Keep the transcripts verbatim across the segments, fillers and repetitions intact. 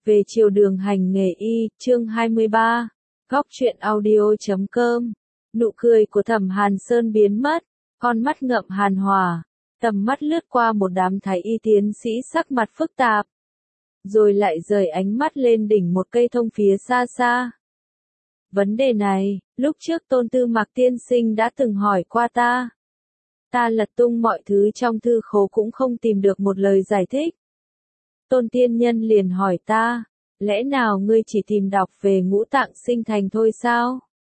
Về chiều đường hành nghề y, chương hai mươi ba, góc truyện audio chấm com. Nụ cười của Thẩm Hàn Sơn biến mất, con mắt ngậm hàn hòa, tầm mắt lướt qua một đám thái y tiến sĩ sắc mặt phức tạp, rồi lại rời ánh mắt lên đỉnh một cây thông phía xa xa. Vấn đề này, lúc trước Tôn Tư Mạc tiên sinh đã từng hỏi qua ta. Ta lật tung mọi thứ trong thư khố cũng không tìm được một lời giải thích. Tôn tiên nhân liền hỏi ta, lẽ nào ngươi chỉ tìm đọc về ngũ tạng sinh thành thôi sao?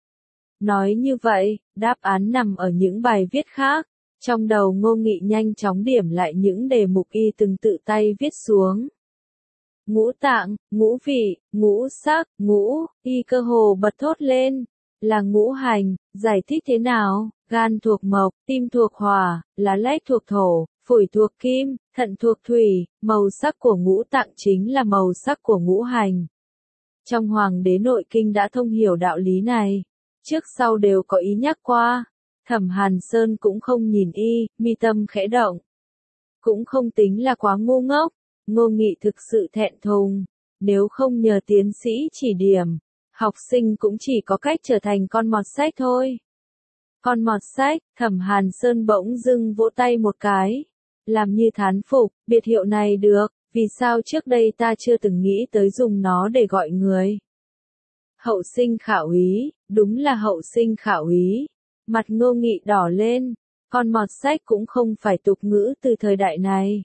Nói như vậy, đáp án nằm ở những bài viết khác. Trong đầu Ngô Nghị nhanh chóng điểm lại những đề mục y từng tự tay viết xuống. Ngũ tạng, ngũ vị, ngũ sắc, ngũ, y cơ hồ bật thốt lên, là ngũ hành, giải thích thế nào? Gan thuộc mộc, tim thuộc hỏa, lá lách thuộc thổ, phổi thuộc kim, thận thuộc thủy, màu sắc của ngũ tạng chính là màu sắc của ngũ hành. Trong Hoàng đế nội kinh đã thông hiểu đạo lý này, trước sau đều có ý nhắc qua. Thẩm Hàn Sơn cũng không nhìn y, mi tâm khẽ động. Cũng không tính là quá ngu ngốc, Ngô Nghị thực sự thẹn thùng, nếu không nhờ tiến sĩ chỉ điểm, học sinh cũng chỉ có cách trở thành con mọt sách thôi. Con mọt sách, Thẩm Hàn Sơn bỗng dưng vỗ tay một cái, làm như thán phục, biệt hiệu này được, vì sao trước đây ta chưa từng nghĩ tới dùng nó để gọi người. Hậu sinh khảo úy, đúng là hậu sinh khảo úy. Mặt Ngô Nghị đỏ lên, con mọt sách cũng không phải tục ngữ từ thời đại này.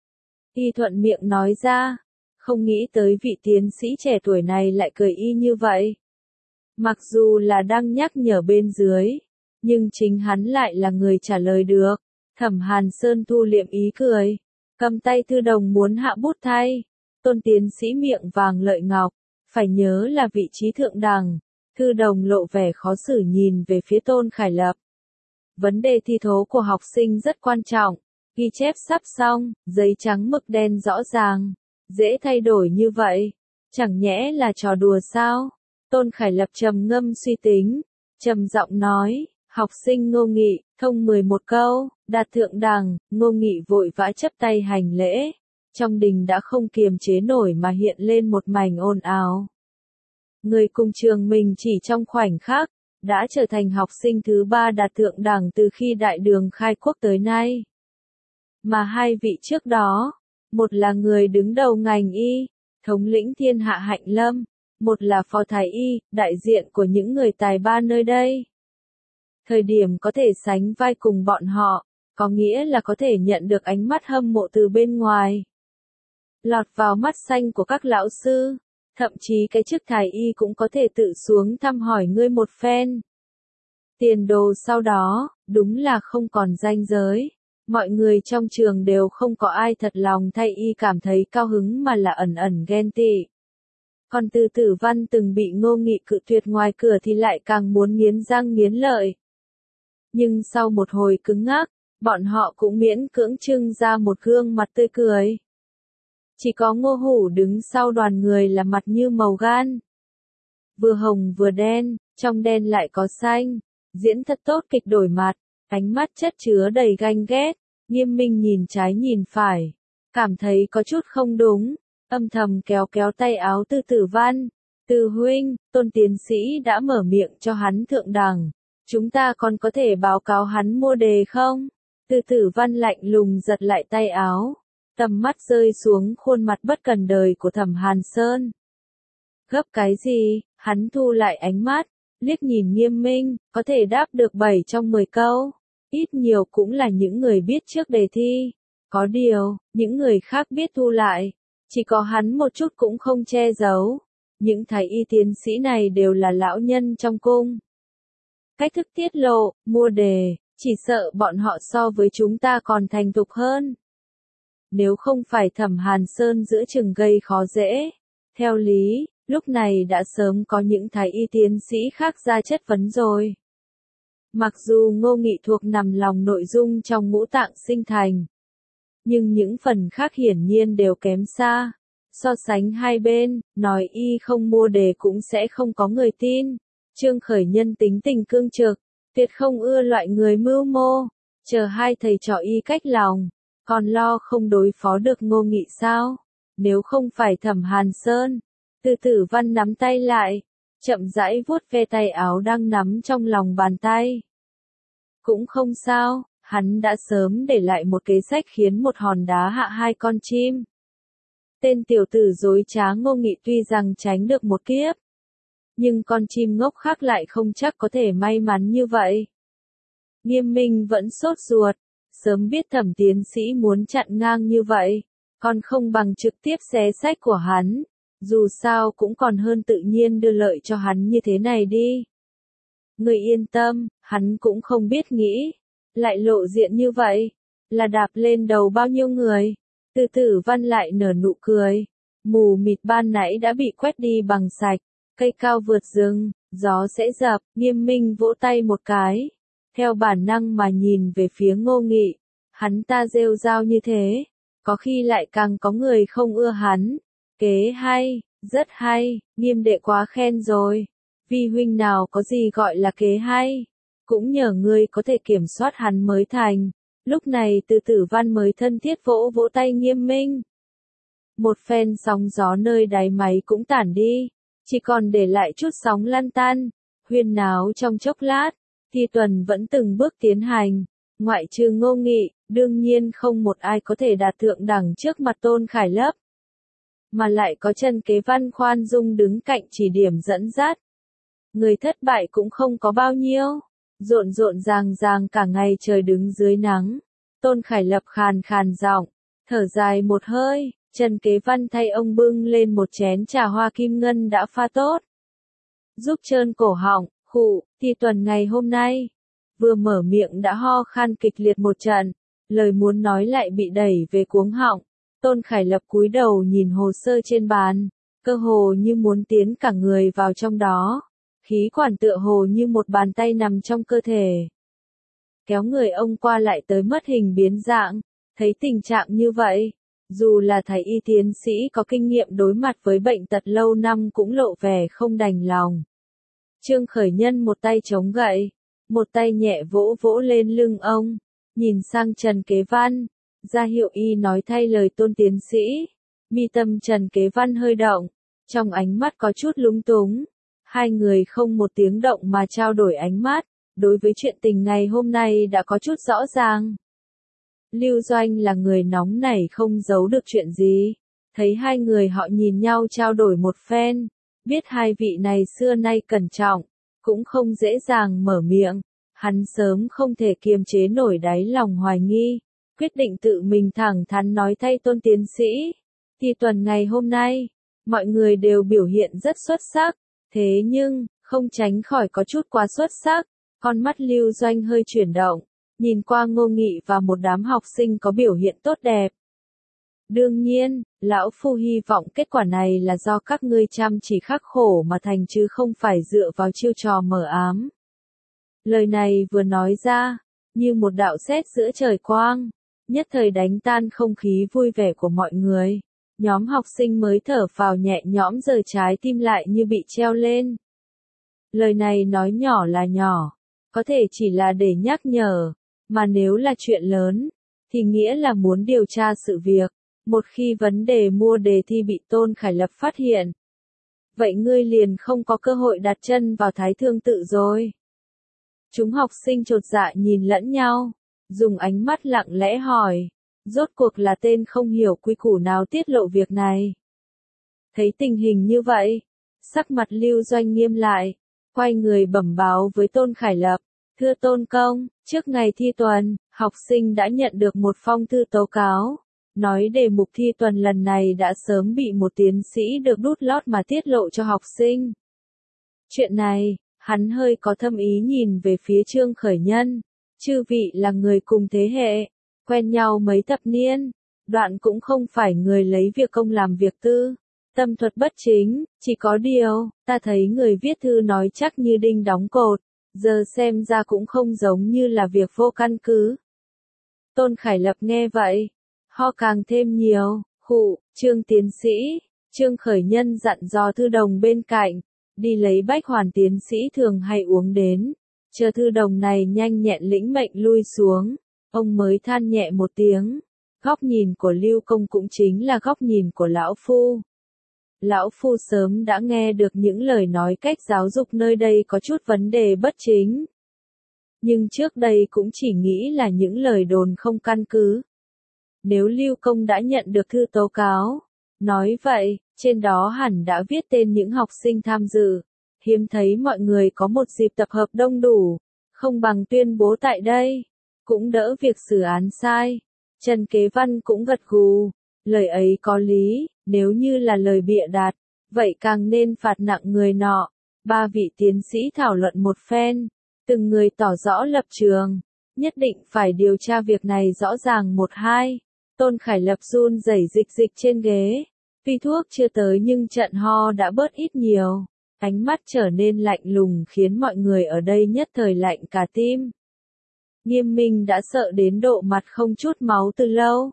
Y thuận miệng nói ra, không nghĩ tới vị tiến sĩ trẻ tuổi này lại cười y như vậy. Mặc dù là đang nhắc nhở bên dưới, nhưng chính hắn lại là người trả lời được. Thẩm Hàn Sơn thu liệm ý cười, cầm tay thư đồng muốn hạ bút thay. Tôn tiến sĩ miệng vàng lợi ngọc, phải nhớ là vị trí thượng đẳng. Thư đồng lộ vẻ khó xử nhìn về phía Tôn Khải Lập. Vấn đề thi thố của học sinh rất quan trọng, ghi chép sắp xong, giấy trắng mực đen rõ ràng, dễ thay đổi như vậy, chẳng nhẽ là trò đùa sao? Tôn Khải Lập trầm ngâm suy tính, trầm giọng nói, học sinh Ngô Nghị, thông mười một câu, đạt thượng đẳng. Ngô Nghị vội vã chấp tay hành lễ, trong đình đã không kiềm chế nổi mà hiện lên một mảnh ồn ào. Người cùng trường mình chỉ trong khoảnh khắc, đã trở thành học sinh thứ ba đạt thượng đẳng từ khi đại đường khai quốc tới nay. Mà hai vị trước đó, một là người đứng đầu ngành y, thống lĩnh thiên hạ Hạnh Lâm, một là phó thái y, đại diện của những người tài ba nơi đây. Thời điểm có thể sánh vai cùng bọn họ, có nghĩa là có thể nhận được ánh mắt hâm mộ từ bên ngoài. Lọt vào mắt xanh của các lão sư. Thậm chí cái chức thái y cũng có thể tự xuống thăm hỏi ngươi một phen. Tiền đồ sau đó, đúng là không còn ranh giới. Mọi người trong trường đều không có ai thật lòng thay y cảm thấy cao hứng mà là ẩn ẩn ghen tị. Còn Từ Tử Văn từng bị Ngô Nghị cự tuyệt ngoài cửa thì lại càng muốn nghiến răng nghiến lợi. Nhưng sau một hồi cứng ngắc, bọn họ cũng miễn cưỡng trưng ra một gương mặt tươi cười. Chỉ có Ngô Hủ đứng sau đoàn người là mặt như màu gan. Vừa hồng vừa đen, trong đen lại có xanh, diễn thật tốt kịch đổi mặt, ánh mắt chất chứa đầy ganh ghét, Nghiêm Minh nhìn trái nhìn phải, cảm thấy có chút không đúng, âm thầm kéo kéo tay áo Từ Tử Văn. Từ huynh, Tôn tiến sĩ đã mở miệng cho hắn thượng đẳng, chúng ta còn có thể báo cáo hắn mua đề không? Từ Tử Văn lạnh lùng giật lại tay áo. Tầm mắt rơi xuống khuôn mặt bất cần đời của Thẩm Hàn Sơn. Gấp cái gì? Hắn thu lại ánh mắt, liếc nhìn Nghiêm Minh, có thể đáp được bảy trong mười câu. Ít nhiều cũng là những người biết trước đề thi. Có điều, những người khác biết thu lại. Chỉ có hắn một chút cũng không che giấu. Những thái y tiến sĩ này đều là lão nhân trong cung. Cách thức tiết lộ, mua đề, chỉ sợ bọn họ so với chúng ta còn thành thục hơn. Nếu không phải Thẩm Hàn Sơn giữa chừng gây khó dễ, theo lý, lúc này đã sớm có những thái y tiến sĩ khác ra chất vấn rồi. Mặc dù Ngô Nghị thuộc nằm lòng nội dung trong ngũ tạng sinh thành, nhưng những phần khác hiển nhiên đều kém xa. So sánh hai bên, nói y không mua đề cũng sẽ không có người tin. Trương Khởi Nhân tính tình cương trực, tuyệt không ưa loại người mưu mô, chờ hai thầy trò y cách lòng. Còn lo không đối phó được Ngô Nghị sao? nếu không phải Thẩm Hàn Sơn. Từ Tử Văn nắm tay lại, chậm rãi vuốt ve tay áo đang nắm trong lòng bàn tay. Cũng không sao, hắn đã sớm để lại một kế sách khiến một hòn đá hạ hai con chim. Tên tiểu tử dối trá Ngô Nghị tuy rằng tránh được một kiếp, nhưng con chim ngốc khác lại không chắc có thể may mắn như vậy. Nghiêm Minh vẫn sốt ruột, sớm biết Thẩm tiến sĩ muốn chặn ngang như vậy, còn không bằng trực tiếp xé sách của hắn, dù sao cũng còn hơn tự nhiên đưa lợi cho hắn như thế này đi. Người yên tâm, hắn cũng không biết nghĩ, lại lộ diện như vậy, là đạp lên đầu bao nhiêu người. Từ Tử Văn lại nở nụ cười, mù mịt ban nãy đã bị quét đi bằng sạch, cây cao vượt rừng, gió sẽ dập. Nghiêm Minh vỗ tay một cái, theo bản năng mà nhìn về phía Ngô Nghị, hắn ta rêu rao như thế, có khi lại càng có người không ưa hắn. Kế hay, rất hay, Nghiêm đệ quá khen rồi, Vi huynh nào có gì gọi là kế hay, cũng nhờ ngươi có thể kiểm soát hắn mới thành. Lúc này Từ Tử Văn mới thân thiết vỗ vỗ tay Nghiêm Minh. Một phen sóng gió nơi đáy máy cũng tản đi, chỉ còn để lại chút sóng lăn tăn, huyên náo trong chốc lát, thi tuần vẫn từng bước tiến hành, ngoại trừ Ngô Nghị, đương nhiên không một ai có thể đạt thượng đẳng trước mặt Tôn Khải Lấp. Mà lại có Trần Kế Văn khoan dung đứng cạnh chỉ điểm dẫn dắt. Người thất bại cũng không có bao nhiêu. Rộn rộn ràng ràng cả ngày trời đứng dưới nắng. Tôn Khải Lập khàn khàn giọng, thở dài một hơi, Trần Kế Văn thay ông bưng lên một chén trà hoa kim ngân đã pha tốt. Giúp trơn cổ họng, khụ, thi tuần ngày hôm nay. Vừa mở miệng đã ho khan kịch liệt một trận, lời muốn nói lại bị đẩy về cuống họng. Tôn Khải Lập cúi đầu nhìn hồ sơ trên bàn, cơ hồ như muốn tiến cả người vào trong đó. Khí quản tựa hồ như một bàn tay nằm trong cơ thể. Kéo người ông qua lại tới mất hình biến dạng, thấy tình trạng như vậy, dù là thầy y tiến sĩ có kinh nghiệm đối mặt với bệnh tật lâu năm cũng lộ vẻ không đành lòng. Trương Khởi Nhân một tay chống gậy, một tay nhẹ vỗ vỗ lên lưng ông, nhìn sang Trần Kế Văn, ra hiệu y nói thay lời Tôn tiến sĩ. Mi tâm Trần Kế Văn hơi động, trong ánh mắt có chút lúng túng. Hai người không một tiếng động mà trao đổi ánh mắt, đối với chuyện tình ngày hôm nay đã có chút rõ ràng. Lưu Doanh là người nóng nảy không giấu được chuyện gì, thấy hai người họ nhìn nhau trao đổi một phen, biết hai vị này xưa nay cẩn trọng, cũng không dễ dàng mở miệng, hắn sớm không thể kiềm chế nổi đáy lòng hoài nghi, quyết định tự mình thẳng thắn nói thay Tôn tiến sĩ. Thì tuần ngày hôm nay, mọi người đều biểu hiện rất xuất sắc. Thế nhưng, không tránh khỏi có chút quá xuất sắc, con mắt Lưu Doanh hơi chuyển động, nhìn qua Ngô Nghị và một đám học sinh có biểu hiện tốt đẹp. Đương nhiên, lão phu hy vọng kết quả này là do các ngươi chăm chỉ khắc khổ mà thành chứ không phải dựa vào chiêu trò mờ ám. Lời này vừa nói ra, như một đạo sét giữa trời quang, nhất thời đánh tan không khí vui vẻ của mọi người. Nhóm học sinh mới thở phào nhẹ nhõm giờ trái tim lại như bị treo lên. Lời này nói nhỏ là nhỏ, có thể chỉ là để nhắc nhở, mà nếu là chuyện lớn, thì nghĩa là muốn điều tra sự việc. Một khi vấn đề mua đề thi bị Tôn Khải Lập phát hiện, vậy ngươi liền không có cơ hội đặt chân vào Thái Thương Tự rồi. Chúng học sinh chột dạ nhìn lẫn nhau, dùng ánh mắt lặng lẽ hỏi. Rốt cuộc là tên không hiểu quy củ nào tiết lộ việc này. Thấy tình hình như vậy, sắc mặt Lưu Doanh nghiêm lại, quay người bẩm báo với Tôn Khải Lập. Thưa Tôn Công, trước ngày thi tuần, học sinh đã nhận được một phong thư tố cáo, nói đề mục thi tuần lần này đã sớm bị một tiến sĩ được đút lót mà tiết lộ cho học sinh. Chuyện này, hắn hơi có thâm ý nhìn về phía Trương Khởi Nhân, chư vị là người cùng thế hệ. Quen nhau mấy thập niên, đoạn cũng không phải người lấy việc công làm việc tư, tâm thuật bất chính, chỉ có điều, ta thấy người viết thư nói chắc như đinh đóng cột, giờ xem ra cũng không giống như là việc vô căn cứ. Tôn Khải Lập nghe vậy, ho càng thêm nhiều, khụ, Trương tiến sĩ, Trương Khởi Nhân dặn dò thư đồng bên cạnh, đi lấy bách hoàn tiến sĩ thường hay uống đến, chờ thư đồng này nhanh nhẹn lĩnh mệnh lui xuống. Ông mới than nhẹ một tiếng, Góc nhìn của Lưu Công cũng chính là góc nhìn của lão phu. Lão phu sớm đã nghe được những lời nói cách giáo dục nơi đây có chút vấn đề bất chính. Nhưng trước đây cũng chỉ nghĩ là những lời đồn không căn cứ. Nếu Lưu Công đã nhận được thư tố cáo, nói vậy, trên đó hẳn đã viết tên những học sinh tham dự. Hiếm thấy mọi người có một dịp tập hợp đông đủ, không bằng tuyên bố tại đây, cũng đỡ việc xử án sai. Trần Kế Văn cũng gật gù, lời ấy có lý, nếu như là lời bịa đặt, vậy càng nên phạt nặng người nọ. Ba vị tiến sĩ thảo luận một phen, từng người tỏ rõ lập trường, nhất định phải điều tra việc này rõ ràng một hai. Tôn Khải Lập run rẩy dịch dịch trên ghế, tuy thuốc chưa tới nhưng trận ho đã bớt ít nhiều, ánh mắt trở nên lạnh lùng khiến mọi người ở đây nhất thời lạnh cả tim. Nghiêm Minh đã sợ đến độ mặt không chút máu từ lâu.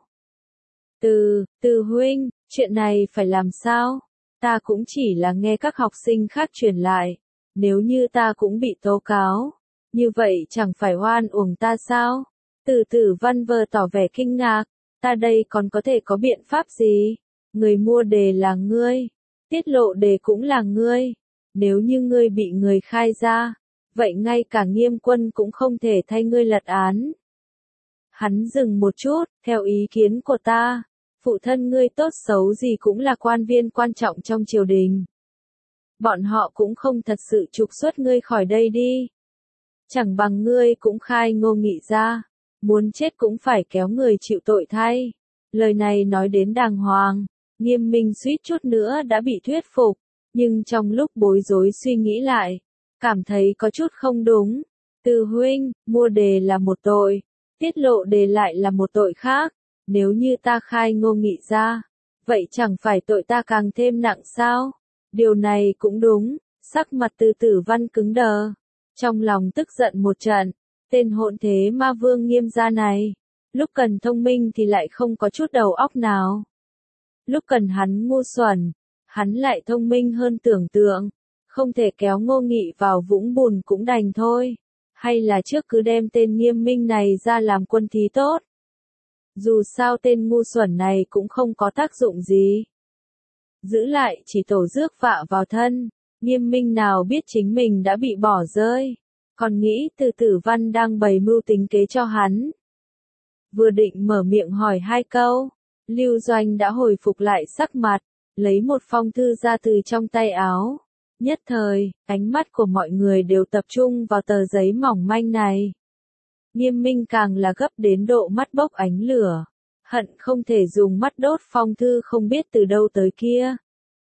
Từ, từ huynh, chuyện này phải làm sao? Ta cũng chỉ là nghe các học sinh khác truyền lại, nếu như ta cũng bị tố cáo, như vậy chẳng phải oan uổng ta sao? Từ Tử Văn vờ tỏ vẻ kinh ngạc, ta đây còn có thể có biện pháp gì? Người mua đề là ngươi, tiết lộ đề cũng là ngươi, nếu như ngươi bị người khai ra, vậy ngay cả Nghiêm Quân cũng không thể thay ngươi lật án. Hắn dừng một chút, theo ý kiến của ta, phụ thân ngươi tốt xấu gì cũng là quan viên quan trọng trong triều đình. Bọn họ cũng không thật sự trục xuất ngươi khỏi đây đi. Chẳng bằng ngươi cũng khai Ngô Nghị ra, muốn chết cũng phải kéo người chịu tội thay. Lời này nói đến đàng hoàng, Nghiêm Minh suýt chút nữa đã bị thuyết phục, nhưng trong lúc bối rối suy nghĩ lại, cảm thấy có chút không đúng. Từ huynh, mua đề là một tội, tiết lộ đề lại là một tội khác, nếu như ta khai Ngô Nghị ra, vậy chẳng phải tội ta càng thêm nặng sao? Điều này cũng đúng, sắc mặt Từ Tử Văn cứng đờ, trong lòng tức giận một trận, tên hỗn thế ma vương Nghiêm gia này, lúc cần thông minh thì lại không có chút đầu óc nào. Lúc cần hắn ngu xuẩn, hắn lại thông minh hơn tưởng tượng, không thể kéo Ngô Nghị vào vũng bùn cũng đành thôi, hay là trước cứ đem tên Nghiêm Minh này ra làm quân thí tốt. Dù sao tên ngu xuẩn này cũng không có tác dụng gì. Giữ lại chỉ tổ rước vạ vào thân, Nghiêm Minh nào biết chính mình đã bị bỏ rơi, còn nghĩ Từ Tử Văn đang bày mưu tính kế cho hắn. Vừa định mở miệng hỏi hai câu, Lưu Doanh đã hồi phục lại sắc mặt, lấy một phong thư ra từ trong tay áo. Nhất thời, ánh mắt của mọi người đều tập trung vào tờ giấy mỏng manh này. Nghiêm Minh càng là gấp đến độ mắt bốc ánh lửa, hận không thể dùng mắt đốt phong thư không biết từ đâu tới kia.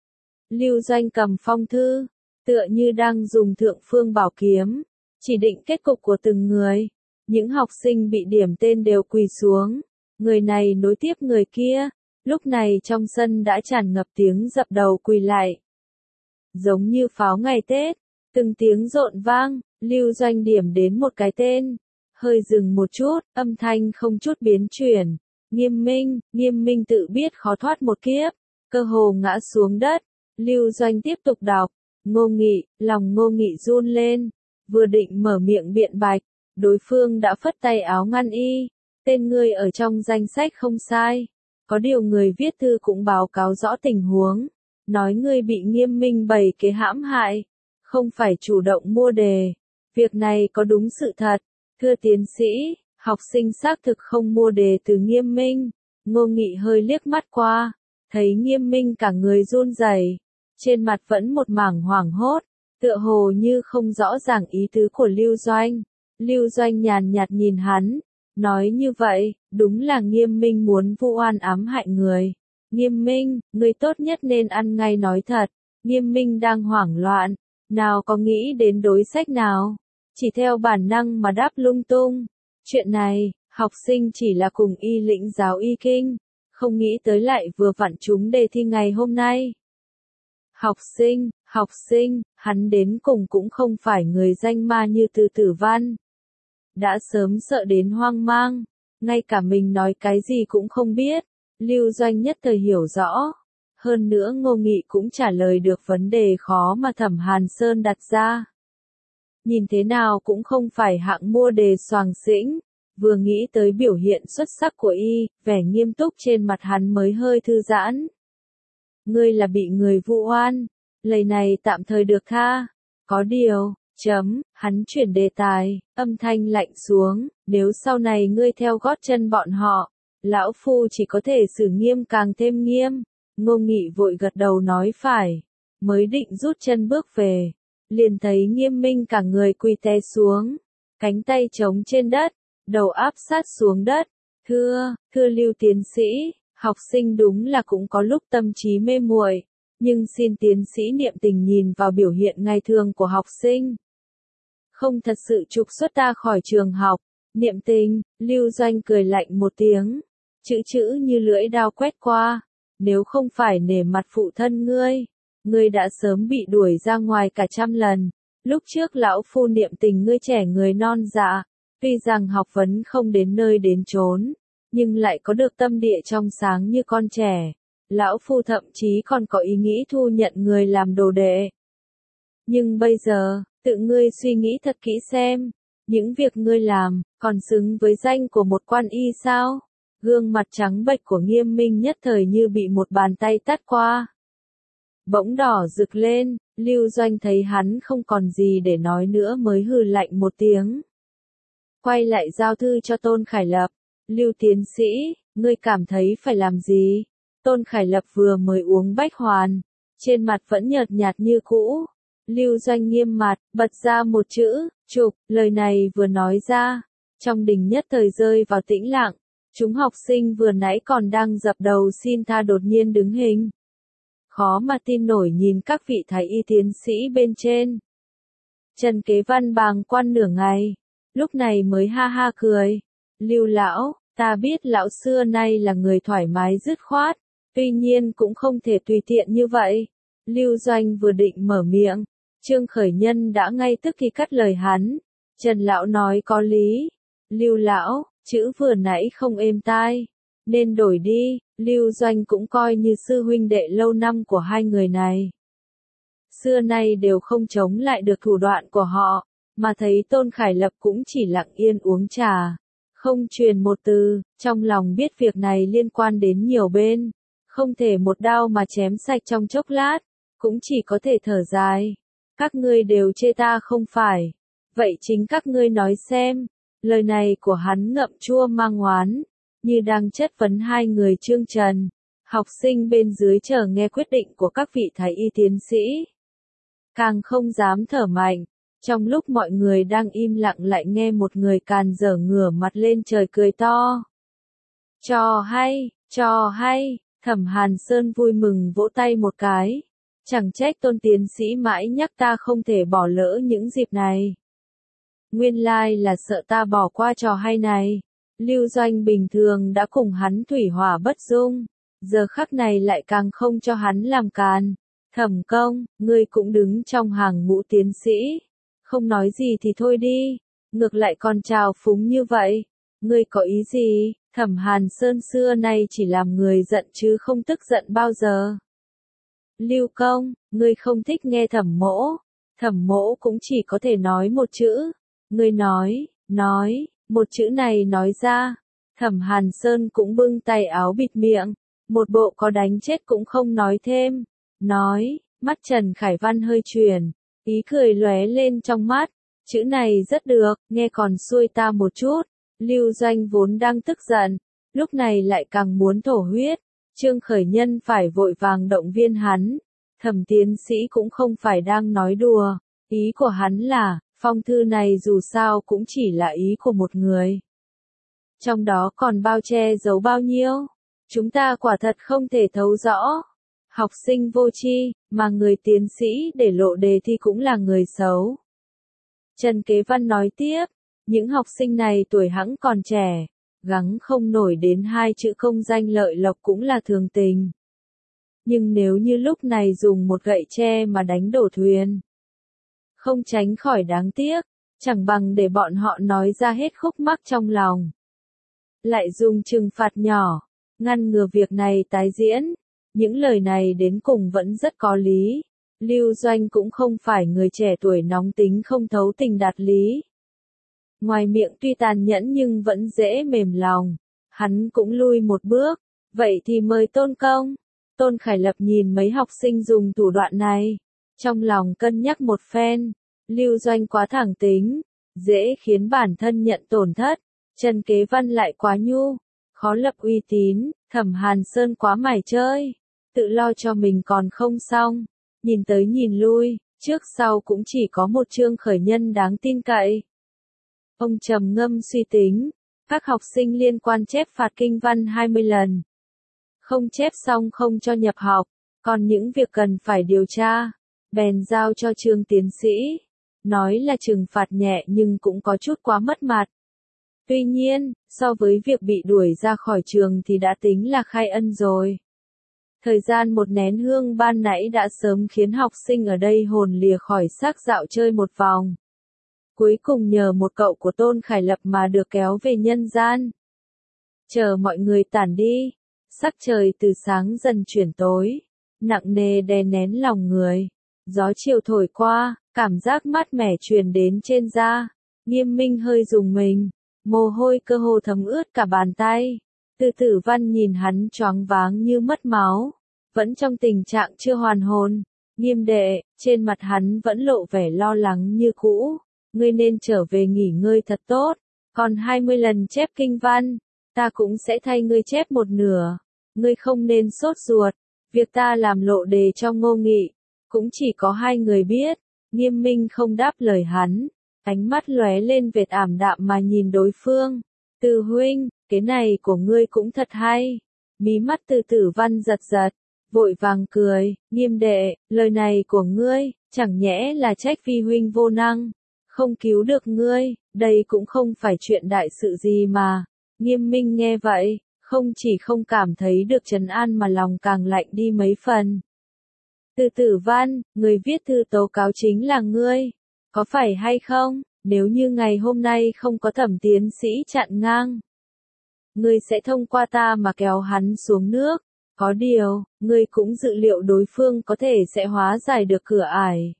Lưu Doanh cầm phong thư, tựa như đang dùng thượng phương bảo kiếm, chỉ định kết cục của từng người. Những học sinh bị điểm tên đều quỳ xuống, người này nối tiếp người kia, lúc này trong sân đã tràn ngập tiếng dập đầu quỳ lại. Giống như pháo ngày Tết, từng tiếng rộn vang, Lưu Doanh điểm đến một cái tên, hơi dừng một chút, âm thanh không chút biến chuyển. Nghiêm Minh, Nghiêm Minh tự biết khó thoát một kiếp, cơ hồ ngã xuống đất. Lưu Doanh tiếp tục đọc, Ngô Nghị, lòng Ngô Nghị run lên, vừa định mở miệng biện bạch, đối phương đã phất tay áo ngăn y, tên ngươi ở trong danh sách không sai, có điều người viết thư cũng báo cáo rõ tình huống, nói ngươi bị Nghiêm Minh bày kế hãm hại, không phải chủ động mua đề, việc này có đúng sự thật, thưa tiến sĩ, học sinh xác thực không mua đề từ Nghiêm Minh. Ngô Nghị hơi liếc mắt qua, thấy Nghiêm Minh cả người run rẩy, trên mặt vẫn một mảng hoảng hốt, tựa hồ như không rõ ràng ý tứ của Lưu Doanh. Lưu Doanh nhàn nhạt nhìn hắn, nói như vậy, đúng là Nghiêm Minh muốn vu oan ám hại người. Nghiêm Minh, người tốt nhất nên ăn ngay nói thật. Nghiêm Minh đang hoảng loạn, nào có nghĩ đến đối sách nào, chỉ theo bản năng mà đáp lung tung. Chuyện này, học sinh chỉ là cùng y lĩnh giáo y kinh, không nghĩ tới lại vừa vặn trúng đề thi ngày hôm nay. Học sinh, học sinh, hắn đến cùng cũng không phải người danh ma như Từ Tử Văn. Đã sớm sợ đến hoang mang, ngay cả mình nói cái gì cũng không biết. Lưu Doanh nhất thời hiểu rõ. Hơn nữa Ngô Nghị cũng trả lời được vấn đề khó mà Thẩm Hàn Sơn đặt ra. Nhìn thế nào cũng không phải hạng mua đề xoàng xĩnh, Vừa nghĩ tới biểu hiện xuất sắc của y, vẻ nghiêm túc trên mặt hắn mới hơi thư giãn. Ngươi là bị người vu oan, lời này tạm thời được tha. Có điều, chấm, hắn chuyển đề tài, âm thanh lạnh xuống, nếu sau này ngươi theo gót chân bọn họ, lão phu chỉ có thể xử nghiêm càng thêm nghiêm. Ngô Nghị vội gật đầu nói phải, mới định rút chân bước về, liền thấy Nghiêm Minh cả người quỳ té xuống, cánh tay trống trên đất, đầu áp sát xuống đất. Thưa, thưa Lưu tiến sĩ, học sinh đúng là cũng có lúc tâm trí mê muội, nhưng xin tiến sĩ niệm tình nhìn vào biểu hiện ngày thường của học sinh. Không thật sự trục xuất ta khỏi trường học. Niệm tình, Lưu Doanh cười lạnh một tiếng, chữ chữ như lưỡi dao quét qua. Nếu không phải nể mặt phụ thân ngươi, ngươi đã sớm bị đuổi ra ngoài cả trăm lần. Lúc trước lão phu niệm tình ngươi trẻ người non dạ, tuy rằng học vấn không đến nơi đến chốn, nhưng lại có được tâm địa trong sáng như con trẻ. Lão phu thậm chí còn có ý nghĩ thu nhận người làm đồ đệ. Nhưng bây giờ, tự ngươi suy nghĩ thật kỹ xem, những việc ngươi làm, còn xứng với danh của một quan y sao? Gương mặt trắng bệch của Nghiêm Minh nhất thời như bị một bàn tay tát qua. Bỗng đỏ rực lên, Lưu Doanh thấy hắn không còn gì để nói nữa mới hừ lạnh một tiếng. Quay lại giao thư cho Tôn Khải Lập. Lưu tiến sĩ, ngươi cảm thấy phải làm gì? Tôn Khải Lập vừa mới uống bách hoàn, trên mặt vẫn nhợt nhạt như cũ. Lưu Doanh nghiêm mặt, bật ra một chữ, trục, lời này vừa nói ra, trong đình nhất thời rơi vào tĩnh lặng. Chúng học sinh vừa nãy còn đang dập đầu xin tha đột nhiên đứng hình. Khó mà tin nổi nhìn các vị thái y tiến sĩ bên trên. Trần Kế Văn bàng quan nửa ngày, lúc này mới ha ha cười. Lưu lão, ta biết lão xưa nay là người thoải mái dứt khoát, tuy nhiên cũng không thể tùy tiện như vậy. Lưu Doanh vừa định mở miệng, Trương Khởi Nhân đã ngay tức thì cắt lời hắn. Trần lão nói có lý. Lưu lão, chữ vừa nãy không êm tai, nên đổi đi. Lưu Doanh cũng coi như sư huynh đệ lâu năm của hai người này. Xưa nay đều không chống lại được thủ đoạn của họ, mà thấy Tôn Khải Lập cũng chỉ lặng yên uống trà, không truyền một từ, trong lòng biết việc này liên quan đến nhiều bên, không thể một đao mà chém sạch trong chốc lát, cũng chỉ có thể thở dài. Các ngươi đều chê ta không phải, vậy chính các ngươi nói xem. Lời này của hắn ngậm chua mang oán, như đang chất vấn hai người Trương Trần. Học sinh bên dưới chờ nghe quyết định của các vị thái y tiến sĩ, càng không dám thở mạnh. Trong lúc mọi người đang im lặng lại nghe một người càn dở ngửa mặt lên trời cười to. Trò hay, trò hay, Thẩm Hàn Sơn vui mừng vỗ tay một cái. Chẳng trách Tôn tiến sĩ mãi nhắc ta không thể bỏ lỡ những dịp này. Nguyên lai là sợ ta bỏ qua trò hay này. Lưu Doanh bình thường đã cùng hắn thủy hỏa bất dung, giờ khắc này lại càng không cho hắn làm càn. Thẩm công, ngươi cũng đứng trong hàng ngũ tiến sĩ, không nói gì thì thôi đi, ngược lại còn trào phúng như vậy. Ngươi có ý gì? Thẩm Hàn Sơn xưa nay chỉ làm người giận chứ không tức giận bao giờ. Lưu công, ngươi không thích nghe Thẩm mỗ. Thẩm mỗ cũng chỉ có thể nói một chữ. Ngươi nói, nói, một chữ này nói ra. Thẩm Hàn Sơn cũng bưng tay áo bịt miệng, một bộ có đánh chết cũng không nói thêm. Nói, mắt Trần Khải Văn hơi chuyển, ý cười lóe lên trong mắt. Chữ này rất được, nghe còn xuôi ta một chút. Lưu Doanh vốn đang tức giận, lúc này lại càng muốn thổ huyết. Trương Khởi Nhân phải vội vàng động viên hắn. Thẩm tiến sĩ cũng không phải đang nói đùa, ý của hắn là, phong thư này dù sao cũng chỉ là ý của một người. Trong đó còn bao che giấu bao nhiêu, chúng ta quả thật không thể thấu rõ. Học sinh vô tri, mà người tiến sĩ để lộ đề thi cũng là người xấu. Trần Kế Văn nói tiếp, những học sinh này tuổi hẵng còn trẻ, gắng không nổi đến hai chữ công danh lợi lộc cũng là thường tình. Nhưng nếu như lúc này dùng một gậy tre mà đánh đổ thuyền, không tránh khỏi đáng tiếc, chẳng bằng để bọn họ nói ra hết khúc mắc trong lòng. Lại dùng trừng phạt nhỏ, ngăn ngừa việc này tái diễn. Những lời này đến cùng vẫn rất có lý. Lưu Doanh cũng không phải người trẻ tuổi nóng tính không thấu tình đạt lý. Ngoài miệng tuy tàn nhẫn nhưng vẫn dễ mềm lòng. Hắn cũng lui một bước. Vậy thì mời Tôn công. Tôn Khải Lập nhìn mấy học sinh dùng thủ đoạn này. Trong lòng cân nhắc một phen. Lưu Doanh quá thẳng tính. Dễ khiến bản thân nhận tổn thất. Trần Kế Văn lại quá nhu. Khó lập uy tín. Thẩm Hàn Sơn quá mải chơi. Tự lo cho mình còn không xong. Nhìn tới nhìn lui. Trước sau cũng chỉ có một Trương Khởi Nhân đáng tin cậy. Ông trầm ngâm suy tính. Các học sinh liên quan chép phạt kinh văn hai mươi lần. Không chép xong không cho nhập học. Còn những việc cần phải điều tra. Bèn giao cho Trương tiến sĩ. Nói là trừng phạt nhẹ nhưng cũng có chút quá mất mặt. Tuy nhiên, so với việc bị đuổi ra khỏi trường thì đã tính là khai ân rồi. Thời gian một nén hương ban nãy đã sớm khiến học sinh ở đây hồn lìa khỏi xác dạo chơi một vòng. Cuối cùng nhờ một cậu của Tôn Khải Lập mà được kéo về nhân gian. Chờ mọi người tản đi, sắc trời từ sáng dần chuyển tối, nặng nề đè nén lòng người. Gió chiều thổi qua, cảm giác mát mẻ truyền đến trên da. Nghiêm Minh hơi rùng mình, mồ hôi cơ hồ thấm ướt cả bàn tay. Từ Tử Văn nhìn hắn choáng váng như mất máu, vẫn trong tình trạng chưa hoàn hồn. Nghiêm đệ, trên mặt hắn vẫn lộ vẻ lo lắng như cũ. Ngươi nên trở về nghỉ ngơi thật tốt. Còn hai mươi lần chép kinh văn, ta cũng sẽ thay ngươi chép một nửa. Ngươi không nên sốt ruột. Việc ta làm lộ đề cho Ngô Nghị, cũng chỉ có hai người biết. Nghiêm Minh không đáp lời hắn. Ánh mắt lóe lên vệt ảm đạm mà nhìn đối phương. Từ huynh, cái này của ngươi cũng thật hay. Mí mắt Từ Tử Văn giật giật, vội vàng cười. Nghiêm đệ, lời này của ngươi, chẳng nhẽ là trách vi huynh vô năng. Không cứu được ngươi, đây cũng không phải chuyện đại sự gì mà. Nghiêm Minh nghe vậy, không chỉ không cảm thấy được trấn an mà lòng càng lạnh đi mấy phần. Từ Tử Văn, người viết thư tố cáo chính là ngươi. Có phải hay không? Nếu như ngày hôm nay không có Thẩm tiến sĩ chặn ngang, ngươi sẽ thông qua ta mà kéo hắn xuống nước. Có điều, ngươi cũng dự liệu đối phương có thể sẽ hóa giải được cửa ải.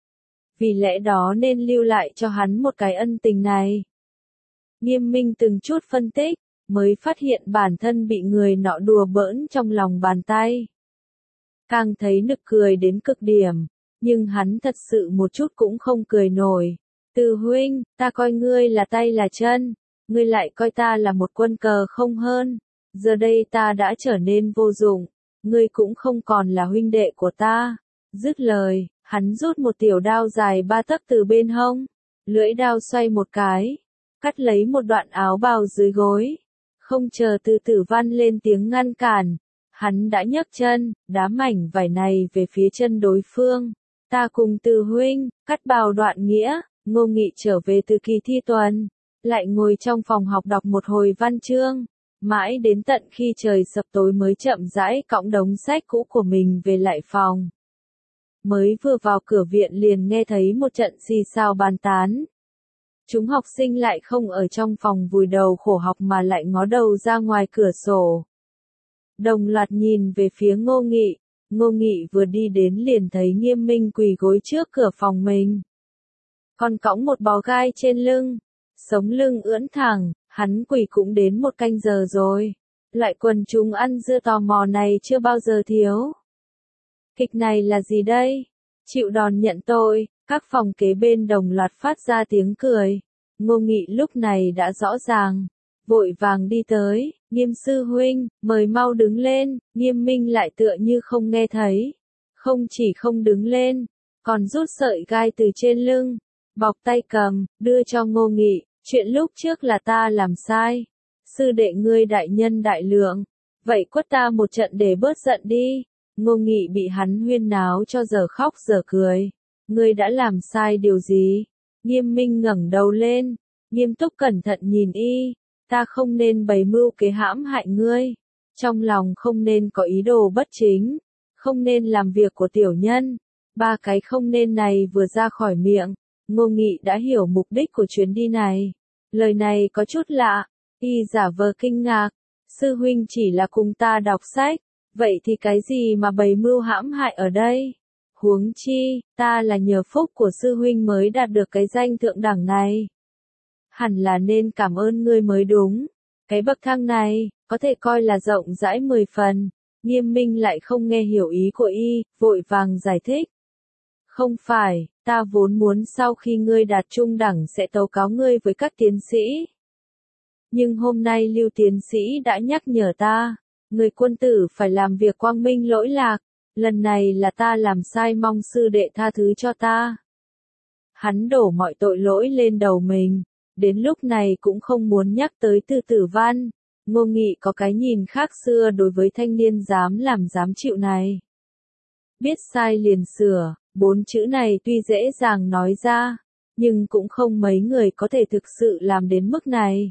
Vì lẽ đó nên lưu lại cho hắn một cái ân tình này. Nghiêm Minh từng chút phân tích, mới phát hiện bản thân bị người nọ đùa bỡn trong lòng bàn tay. Càng thấy nực cười đến cực điểm, nhưng hắn thật sự một chút cũng không cười nổi. Từ huynh, ta coi ngươi là tay là chân, ngươi lại coi ta là một quân cờ không hơn. Giờ đây ta đã trở nên vô dụng, ngươi cũng không còn là huynh đệ của ta. Dứt lời, hắn rút một tiểu đao dài ba tấc từ bên hông, lưỡi đao xoay một cái, cắt lấy một đoạn áo bào dưới gối. Không chờ Từ Tử Văn lên tiếng ngăn cản, hắn đã nhấc chân, đá mảnh vải này về phía chân đối phương. Ta cùng Từ huynh, cắt bào đoạn nghĩa. Ngô Nghị trở về từ kỳ thi tuần, lại ngồi trong phòng học đọc một hồi văn chương, mãi đến tận khi trời sập tối mới chậm rãi cõng đống sách cũ của mình về lại phòng. Mới vừa vào cửa viện liền nghe thấy một trận xì xào bàn tán. Chúng học sinh lại không ở trong phòng vùi đầu khổ học mà lại ngó đầu ra ngoài cửa sổ. Đồng loạt nhìn về phía Ngô Nghị, Ngô Nghị vừa đi đến liền thấy Nghiêm Minh quỳ gối trước cửa phòng mình. Còn cõng một bó gai trên lưng, sống lưng ưỡn thẳng, hắn quỳ cũng đến một canh giờ rồi. Loại quần chúng ăn dưa tò mò này chưa bao giờ thiếu. Kịch này là gì đây? Chịu đòn nhận tội, các phòng kế bên đồng loạt phát ra tiếng cười. Ngô Nghị lúc này đã rõ ràng, vội vàng đi tới. Nghiêm sư huynh, mời mau đứng lên. Nghiêm Minh lại tựa như không nghe thấy. Không chỉ không đứng lên, còn rút sợi gai từ trên lưng, bọc tay cầm, đưa cho Ngô Nghị. Chuyện lúc trước là ta làm sai. Sư đệ ngươi đại nhân đại lượng. Vậy quất ta một trận để bớt giận đi. Ngô Nghị bị hắn huyên náo cho giờ khóc giờ cười. Ngươi đã làm sai điều gì? Nghiêm Minh ngẩng đầu lên, nghiêm túc cẩn thận nhìn y. Ta không nên bày mưu kế hãm hại ngươi. Trong lòng không nên có ý đồ bất chính. Không nên làm việc của tiểu nhân. Ba cái không nên này vừa ra khỏi miệng. Ngô Nghị đã hiểu mục đích của chuyến đi này. Lời này có chút lạ. Y giả vờ kinh ngạc. Sư huynh chỉ là cùng ta đọc sách. Vậy thì cái gì mà bày mưu hãm hại ở đây? Huống chi, ta là nhờ phúc của sư huynh mới đạt được cái danh thượng đẳng này. Hẳn là nên cảm ơn ngươi mới đúng. Cái bậc thang này, có thể coi là rộng rãi mười phần. Nghiêm Minh lại không nghe hiểu ý của y, vội vàng giải thích. Không phải, ta vốn muốn sau khi ngươi đạt trung đẳng sẽ tố cáo ngươi với các tiến sĩ. Nhưng hôm nay Lưu tiến sĩ đã nhắc nhở ta, người quân tử phải làm việc quang minh lỗi lạc, lần này là ta làm sai mong sư đệ tha thứ cho ta. Hắn đổ mọi tội lỗi lên đầu mình, đến lúc này cũng không muốn nhắc tới Tư Tử Văn. Ngô Nghị có cái nhìn khác xưa đối với thanh niên dám làm dám chịu này. Biết sai liền sửa, bốn chữ này tuy dễ dàng nói ra, nhưng cũng không mấy người có thể thực sự làm đến mức này.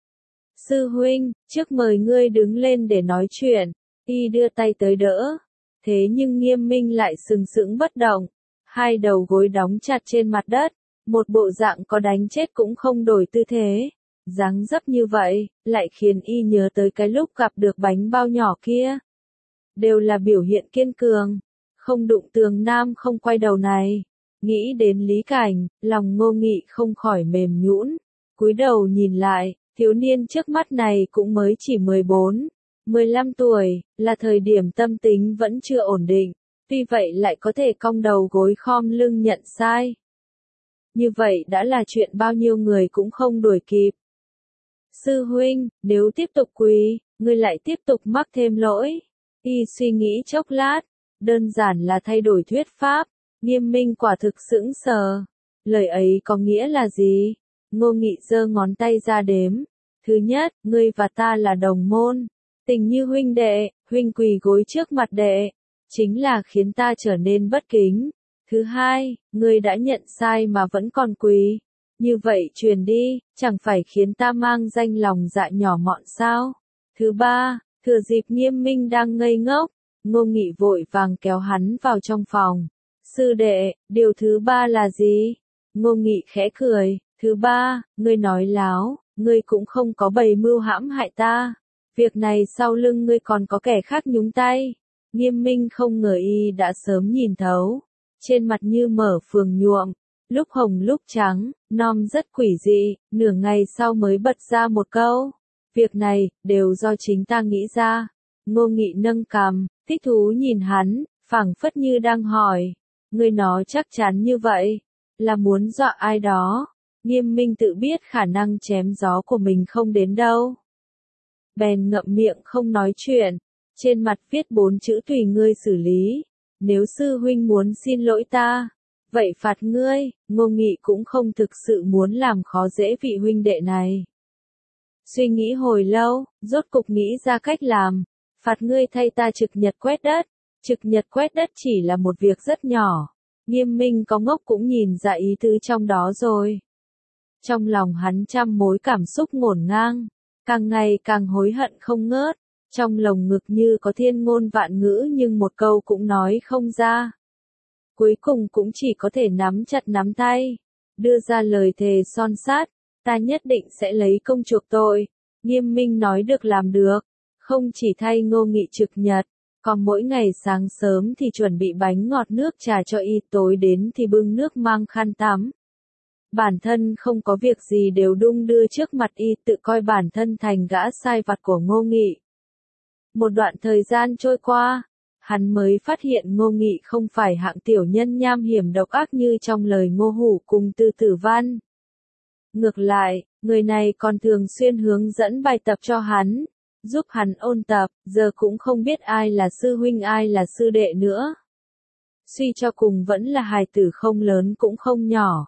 Sư huynh, trước mời ngươi đứng lên để nói chuyện, y đưa tay tới đỡ. Thế nhưng Nghiêm Minh lại sừng sững bất động, hai đầu gối đóng chặt trên mặt đất, một bộ dạng có đánh chết cũng không đổi tư thế. Dáng dấp như vậy, lại khiến y nhớ tới cái lúc gặp được bánh bao nhỏ kia. Đều là biểu hiện kiên cường, không đụng tường nam không quay đầu này. Nghĩ đến Lý Cảnh, lòng Ngô Nghị không khỏi mềm nhũn, cúi đầu nhìn lại, thiếu niên trước mắt này cũng mới chỉ mười bốn, mười lăm tuổi, là thời điểm tâm tính vẫn chưa ổn định, tuy vậy lại có thể cong đầu gối khom lưng nhận sai. Như vậy đã là chuyện bao nhiêu người cũng không đuổi kịp. Sư huynh, nếu tiếp tục quỳ, ngươi lại tiếp tục mắc thêm lỗi. Y suy nghĩ chốc lát, đơn giản là thay đổi thuyết pháp. Nghiêm Minh quả thực sững sờ. Lời ấy có nghĩa là gì? Ngô Nghị giơ ngón tay ra đếm. Thứ nhất, ngươi và ta là đồng môn. Tình như huynh đệ, huynh quỳ gối trước mặt đệ. Chính là khiến ta trở nên bất kính. Thứ hai, ngươi đã nhận sai mà vẫn còn quỳ. Như vậy truyền đi, chẳng phải khiến ta mang danh lòng dạ nhỏ mọn sao? Thứ ba, thừa dịp Nghiêm Minh đang ngây ngốc, Ngô Nghị vội vàng kéo hắn vào trong phòng. Sư đệ, điều thứ ba là gì? Ngô Nghị khẽ cười, thứ ba, ngươi nói láo, ngươi cũng không có bày mưu hãm hại ta. Việc này sau lưng ngươi còn có kẻ khác nhúng tay. Nghiêm Minh không ngờ y đã sớm nhìn thấu. Trên mặt như mở phường nhuộm, lúc hồng lúc trắng, non rất quỷ dị, nửa ngày sau mới bật ra một câu. Việc này, đều do chính ta nghĩ ra. Ngô Nghị nâng cằm, thích thú nhìn hắn, phảng phất như đang hỏi. Ngươi nói chắc chắn như vậy, là muốn dọa ai đó. Nghiêm Minh tự biết khả năng chém gió của mình không đến đâu. Bèn ngậm miệng không nói chuyện, trên mặt viết bốn chữ tùy ngươi xử lý. Nếu sư huynh muốn xin lỗi ta, vậy phạt ngươi. Ngô Nghị cũng không thực sự muốn làm khó dễ vị huynh đệ này. Suy nghĩ hồi lâu, rốt cục nghĩ ra cách làm. Phạt ngươi thay ta trực nhật quét đất. Trực nhật quét đất chỉ là một việc rất nhỏ. Nghiêm Minh có ngốc cũng nhìn ra ý tứ trong đó rồi. Trong lòng hắn trăm mối cảm xúc ngổn ngang, càng ngày càng hối hận không ngớt. Trong lồng ngực như có thiên ngôn vạn ngữ nhưng một câu cũng nói không ra. Cuối cùng cũng chỉ có thể nắm chặt nắm tay, đưa ra lời thề son sắt, ta nhất định sẽ lấy công chuộc tội. Nghiêm Minh nói được làm được, không chỉ thay Ngô Nghị trực nhật, còn mỗi ngày sáng sớm thì chuẩn bị bánh ngọt nước trà cho y, tối đến thì bưng nước mang khăn tắm. Bản thân không có việc gì đều đung đưa trước mặt y, tự coi bản thân thành gã sai vặt của Ngô Nghị. Một đoạn thời gian trôi qua, hắn mới phát hiện Ngô Nghị không phải hạng tiểu nhân nham hiểm độc ác như trong lời Ngô Hủ cùng Tư Tử Văn. Ngược lại, người này còn thường xuyên hướng dẫn bài tập cho hắn, giúp hắn ôn tập, giờ cũng không biết ai là sư huynh ai là sư đệ nữa. Suy cho cùng vẫn là hài tử không lớn cũng không nhỏ.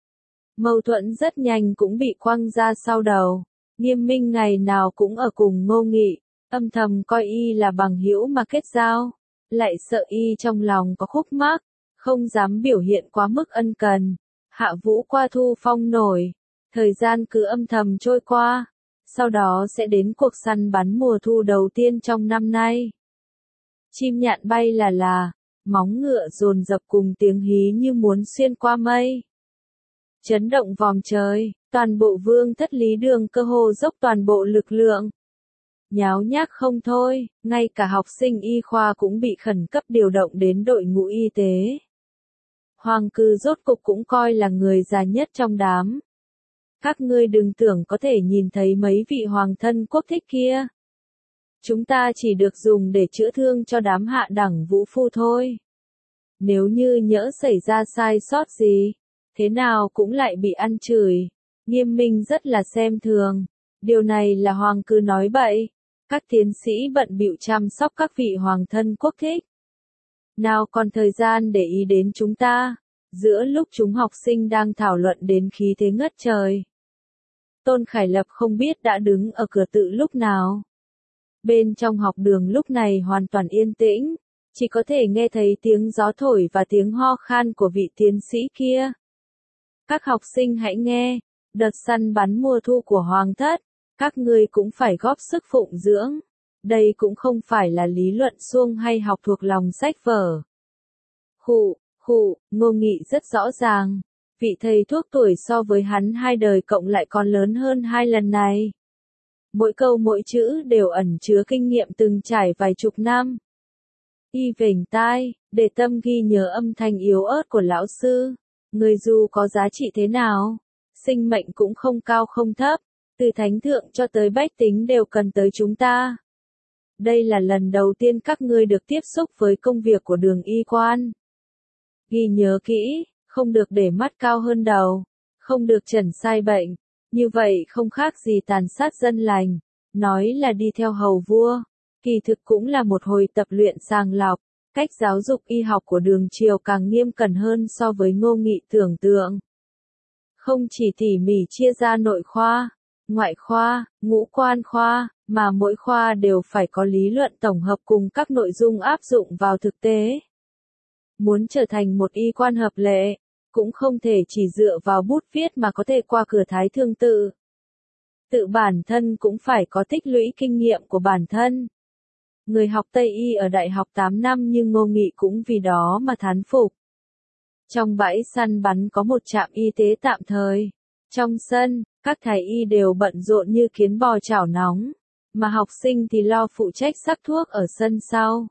Mâu thuẫn rất nhanh cũng bị quăng ra sau đầu. Nghiêm Minh ngày nào cũng ở cùng Ngô Nghị, âm thầm coi y là bằng hữu mà kết giao, lại sợ y trong lòng có khúc mắc, không dám biểu hiện quá mức ân cần. Hạ vũ qua thu phong nổi, thời gian cứ âm thầm trôi qua, sau đó sẽ đến cuộc săn bắn mùa thu đầu tiên trong năm nay. Chim nhạn bay là là, móng ngựa dồn dập cùng tiếng hí như muốn xuyên qua mây. Chấn động vòm trời, toàn bộ vương thất Lý Đường cơ hồ dốc toàn bộ lực lượng. Nháo nhác không thôi, ngay cả học sinh y khoa cũng bị khẩn cấp điều động đến đội ngũ y tế. Hoàng cư rốt cục cũng coi là người già nhất trong đám. Các ngươi đừng tưởng có thể nhìn thấy mấy vị hoàng thân quốc thích kia. Chúng ta chỉ được dùng để chữa thương cho đám hạ đẳng vũ phu thôi. Nếu như nhỡ xảy ra sai sót gì, thế nào cũng lại bị ăn chửi. Nghiêm Minh rất là xem thường. Điều này là hoàng cứ nói bậy. Các tiến sĩ bận bịu chăm sóc các vị hoàng thân quốc thích. Nào còn thời gian để ý đến chúng ta. Giữa lúc chúng học sinh đang thảo luận đến khí thế ngất trời. Tôn Khải Lập không biết đã đứng ở cửa tự lúc nào. Bên trong học đường lúc này hoàn toàn yên tĩnh. Chỉ có thể nghe thấy tiếng gió thổi và tiếng ho khan của vị tiến sĩ kia. Các học sinh hãy nghe. Đợt săn bắn mùa thu của hoàng thất. Các ngươi cũng phải góp sức phụng dưỡng. Đây cũng không phải là lý luận suông hay học thuộc lòng sách vở. Khụ, khụ, Ngô Nghị rất rõ ràng. Vị thầy thuốc tuổi so với hắn hai đời cộng lại còn lớn hơn hai lần này. Mỗi câu mỗi chữ đều ẩn chứa kinh nghiệm từng trải vài chục năm. Y vểnh tai, để tâm ghi nhớ âm thanh yếu ớt của lão sư. Người dù có giá trị thế nào, sinh mệnh cũng không cao không thấp, từ thánh thượng cho tới bách tính đều cần tới chúng ta. Đây là lần đầu tiên các ngươi được tiếp xúc với công việc của đường y quan. Ghi nhớ kỹ, không được để mắt cao hơn đầu, không được chẩn sai bệnh, như vậy không khác gì tàn sát dân lành, nói là đi theo hầu vua, kỳ thực cũng là một hồi tập luyện sàng lọc. Cách giáo dục y học của đường triều càng nghiêm cẩn hơn so với Ngô Nghị tưởng tượng. Không chỉ tỉ mỉ chia ra nội khoa, ngoại khoa, ngũ quan khoa, mà mỗi khoa đều phải có lý luận tổng hợp cùng các nội dung áp dụng vào thực tế. Muốn trở thành một y quan hợp lệ, cũng không thể chỉ dựa vào bút viết mà có thể qua cửa thái thương tự. Tự bản thân cũng phải có tích lũy kinh nghiệm của bản thân. Người học Tây Y ở đại học tám năm như Ngô Nghị cũng vì đó mà thán phục. Trong bãi săn bắn có một trạm y tế tạm thời. Trong sân, các thái y đều bận rộn như kiến bò chảo nóng, mà học sinh thì lo phụ trách sắc thuốc ở sân sau.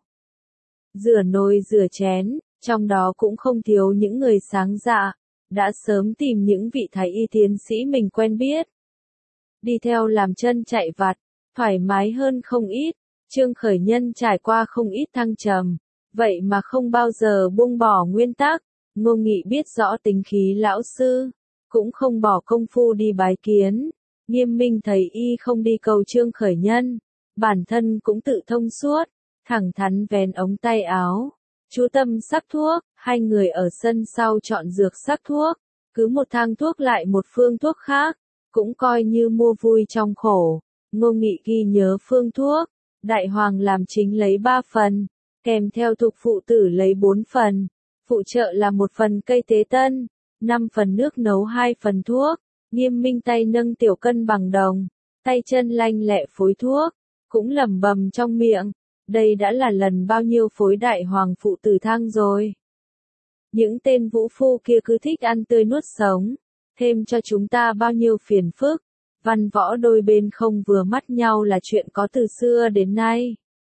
Rửa nồi rửa chén, trong đó cũng không thiếu những người sáng dạ, đã sớm tìm những vị thái y tiến sĩ mình quen biết. Đi theo làm chân chạy vặt, thoải mái hơn không ít. Trương Khởi Nhân trải qua không ít thăng trầm, vậy mà không bao giờ buông bỏ nguyên tắc. Ngô Nghị biết rõ tính khí lão sư, cũng không bỏ công phu đi bái kiến. Nghiêm Minh thấy y không đi cầu Trương Khởi Nhân, bản thân cũng tự thông suốt, thẳng thắn vén ống tay áo. Chú tâm sắc thuốc, hai người ở sân sau chọn dược sắc thuốc, cứ một thang thuốc lại một phương thuốc khác, cũng coi như mua vui trong khổ. Ngô Nghị ghi nhớ phương thuốc. Đại hoàng làm chính lấy ba phần, kèm theo thục phụ tử lấy bốn phần, phụ trợ là một phần cây tế tân, năm phần nước nấu hai phần thuốc. Nghiêm Minh tay nâng tiểu cân bằng đồng, tay chân lanh lẹ phối thuốc, cũng lẩm bẩm trong miệng, đây đã là lần bao nhiêu phối đại hoàng phụ tử thang rồi. Những tên vũ phu kia cứ thích ăn tươi nuốt sống, thêm cho chúng ta bao nhiêu phiền phức. Văn võ đôi bên không vừa mắt nhau là chuyện có từ xưa đến nay.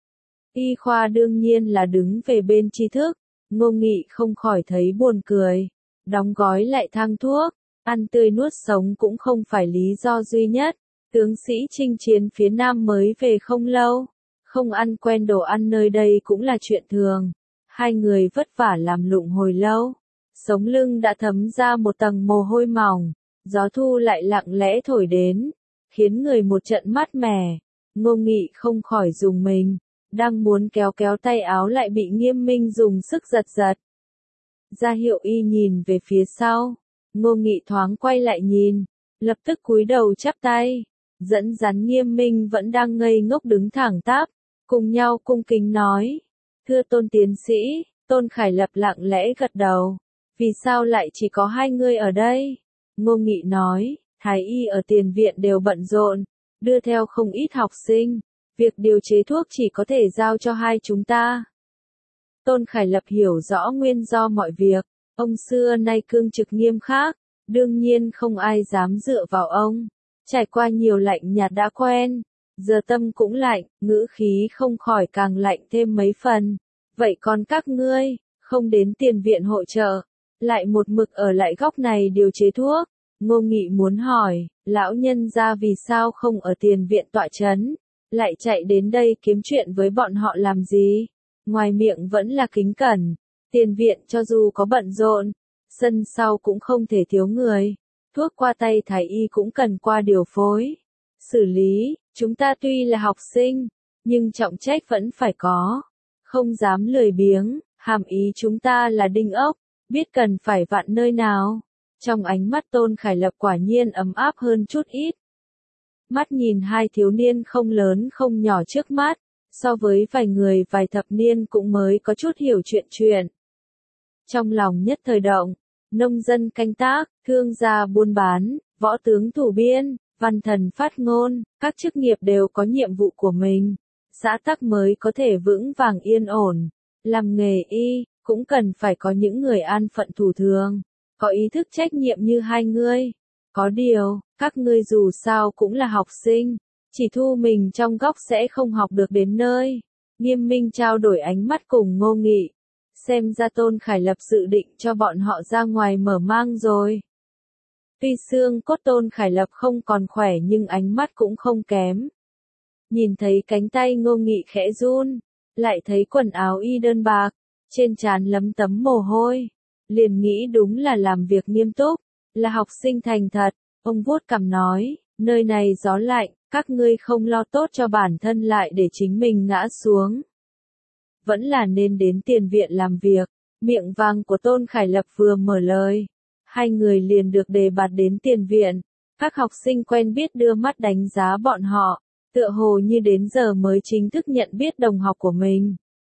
Y khoa đương nhiên là đứng về bên tri thức, Ngô Nghị không khỏi thấy buồn cười. Đóng gói lại thang thuốc, ăn tươi nuốt sống cũng không phải lý do duy nhất. Tướng sĩ chinh chiến phía Nam mới về không lâu, không ăn quen đồ ăn nơi đây cũng là chuyện thường. Hai người vất vả làm lụng hồi lâu, sống lưng đã thấm ra một tầng mồ hôi mỏng. Gió thu lại lặng lẽ thổi đến, khiến người một trận mát mẻ. Ngô Nghị không khỏi rùng mình, đang muốn kéo kéo tay áo lại bị Nghiêm Minh dùng sức giật giật. Ra hiệu y nhìn về phía sau, Ngô Nghị thoáng quay lại nhìn, lập tức cúi đầu chắp tay, dẫn dắt Nghiêm Minh vẫn đang ngây ngốc đứng thẳng tắp, cùng nhau cung kính nói, thưa Tôn tiến sĩ. Tôn Khải Lập lặng lẽ gật đầu, vì sao lại chỉ có hai người ở đây? Ngô Nghị nói, thái y ở tiền viện đều bận rộn, đưa theo không ít học sinh, việc điều chế thuốc chỉ có thể giao cho hai chúng ta. Tôn Khải Lập hiểu rõ nguyên do mọi việc, ông xưa nay cương trực nghiêm khắc, đương nhiên không ai dám dựa vào ông. Trải qua nhiều lạnh nhạt đã quen, giờ tâm cũng lạnh, ngữ khí không khỏi càng lạnh thêm mấy phần. Vậy còn các ngươi, không đến tiền viện hội trợ, lại một mực ở lại góc này điều chế thuốc, Ngô Nghị muốn hỏi, lão nhân gia vì sao không ở tiền viện tọa trấn, lại chạy đến đây kiếm chuyện với bọn họ làm gì? Ngoài miệng vẫn là kính cẩn, tiền viện cho dù có bận rộn, sân sau cũng không thể thiếu người, thuốc qua tay thái y cũng cần qua điều phối, xử lý, chúng ta tuy là học sinh, nhưng trọng trách vẫn phải có, không dám lười biếng, hàm ý chúng ta là đinh ốc, biết cần phải vặn nơi nào. Trong ánh mắt Tôn Khải Lập quả nhiên ấm áp hơn chút ít. Mắt nhìn hai thiếu niên không lớn không nhỏ trước mắt, so với vài người vài thập niên cũng mới có chút hiểu chuyện chuyện. Trong lòng nhất thời động, nông dân canh tác, thương gia buôn bán, võ tướng thủ biên, văn thần phát ngôn, các chức nghiệp đều có nhiệm vụ của mình. Xã tắc mới có thể vững vàng yên ổn. Làm nghề y, cũng cần phải có những người an phận thủ thường, có ý thức trách nhiệm như hai ngươi. Có điều, các ngươi dù sao cũng là học sinh, chỉ thu mình trong góc sẽ không học được đến nơi. Nghiêm Minh trao đổi ánh mắt cùng Ngô Nghị. Xem ra Tôn Khải Lập dự định cho bọn họ ra ngoài mở mang rồi. Tuy xương cốt Tôn Khải Lập không còn khỏe nhưng ánh mắt cũng không kém. Nhìn thấy cánh tay Ngô Nghị khẽ run, lại thấy quần áo y đơn bạc, trên trán lấm tấm mồ hôi, liền nghĩ đúng là làm việc nghiêm túc, là học sinh thành thật. Ông vuốt cằm nói, nơi này gió lạnh, các ngươi không lo tốt cho bản thân lại để chính mình ngã xuống. Vẫn là nên đến tiền viện làm việc. Miệng vàng của Tôn Khải Lập vừa mở lời, hai người liền được đề bạt đến tiền viện. Các học sinh quen biết đưa mắt đánh giá bọn họ, tựa hồ như đến giờ mới chính thức nhận biết đồng học của mình.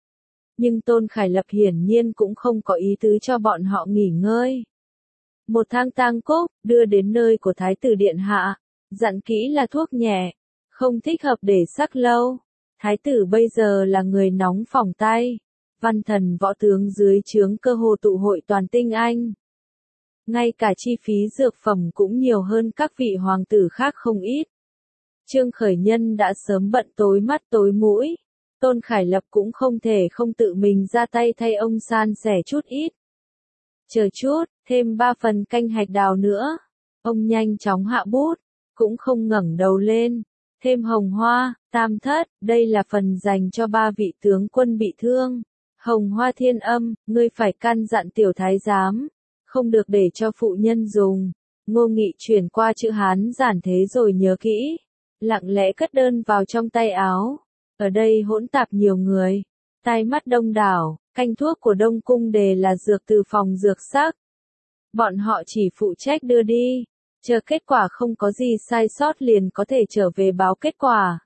Nhưng Tôn Khải Lập hiển nhiên cũng không có ý tứ cho bọn họ nghỉ ngơi. Một thang tang cốc, đưa đến nơi của Thái tử Điện Hạ, dặn kỹ là thuốc nhẹ, không thích hợp để sắc lâu. Thái tử bây giờ là người nóng phỏng tay, văn thần võ tướng dưới trướng cơ hồ tụ hội toàn tinh anh. Ngay cả chi phí dược phẩm cũng nhiều hơn các vị hoàng tử khác không ít. Trương Khởi Nhân đã sớm bận tối mắt tối mũi, Tôn Khải Lập cũng không thể không tự mình ra tay thay ông san sẻ chút ít. Chờ chút, thêm ba phần canh hạch đào nữa. Ông nhanh chóng hạ bút, cũng không ngẩng đầu lên. Thêm hồng hoa, tam thất, đây là phần dành cho ba vị tướng quân bị thương. Hồng hoa thiên âm, ngươi phải căn dặn tiểu thái giám, không được để cho phụ nhân dùng. Ngô Nghị chuyển qua chữ Hán giản thế rồi nhớ kỹ, lặng lẽ cất đơn vào trong tay áo. Ở đây hỗn tạp nhiều người, tai mắt đông đảo, canh thuốc của Đông Cung đề là dược từ phòng dược sắc. Bọn họ chỉ phụ trách đưa đi, chờ kết quả không có gì sai sót liền có thể trở về báo kết quả.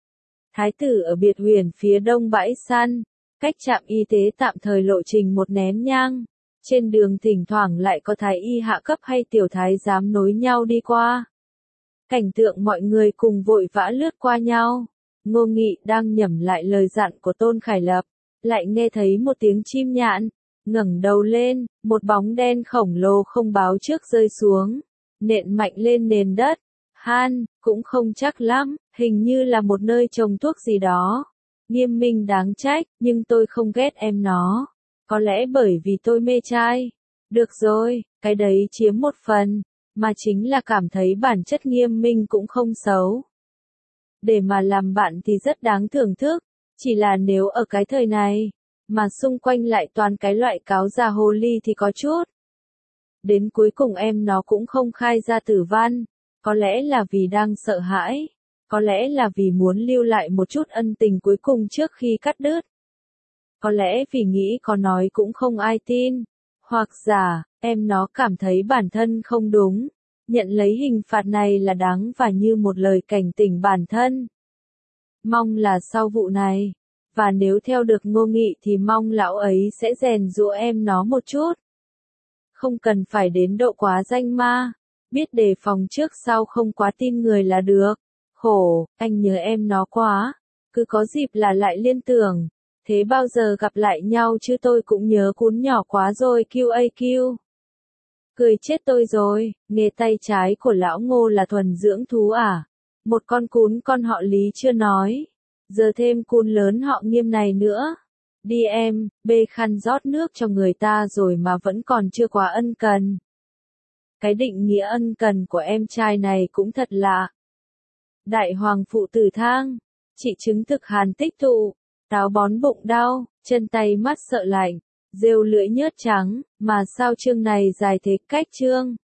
Thái tử ở biệt huyền phía đông bãi săn, cách trạm y tế tạm thời lộ trình một nén nhang. Trên đường thỉnh thoảng lại có thái y hạ cấp hay tiểu thái giám nối nhau đi qua. Cảnh tượng mọi người cùng vội vã lướt qua nhau. Ngô Nghị đang nhẩm lại lời dặn của Tôn Khải Lập, lại nghe thấy một tiếng chim nhạn, ngẩng đầu lên, một bóng đen khổng lồ không báo trước rơi xuống, nện mạnh lên nền đất. Han, cũng không chắc lắm, hình như là một nơi trồng thuốc gì đó. Nghiêm Minh đáng trách, nhưng tôi không ghét em nó. Có lẽ bởi vì tôi mê trai. Được rồi, cái đấy chiếm một phần, mà chính là cảm thấy bản chất Nghiêm Minh cũng không xấu. Để mà làm bạn thì rất đáng thưởng thức, chỉ là nếu ở cái thời này, mà xung quanh lại toàn cái loại cáo già hồ ly thì có chút. Đến cuối cùng em nó cũng không khai ra tử văn, có lẽ là vì đang sợ hãi, có lẽ là vì muốn lưu lại một chút ân tình cuối cùng trước khi cắt đứt. Có lẽ vì nghĩ có nói cũng không ai tin, hoặc giả, em nó cảm thấy bản thân không đúng, nhận lấy hình phạt này là đáng và như một lời cảnh tỉnh bản thân. Mong là sau vụ này, và nếu theo được Ngô Nghị thì mong lão ấy sẽ rèn giũa em nó một chút. Không cần phải đến độ quá danh ma, biết đề phòng trước sau không quá tin người là được. Khổ, anh nhớ em nó quá, cứ có dịp là lại liên tưởng. Thế bao giờ gặp lại nhau chứ tôi cũng nhớ cún nhỏ quá rồi quy a quy. Cười chết tôi rồi, nghề tay trái của lão Ngô là thuần dưỡng thú à? Một con cún con họ Lý chưa nói, giờ thêm cún lớn họ Nghiêm này nữa. Đi em, bê khăn rót nước cho người ta rồi mà vẫn còn chưa quá ân cần. cái định nghĩa ân cần của em trai này cũng thật lạ. Đại hoàng phụ tử thang, chị chứng thực Hàn tích tụ, táo bón bụng đau, chân tay mắt sợ lạnh, rêu lưỡi nhớt trắng, mà sao chương này dài thế cách chương.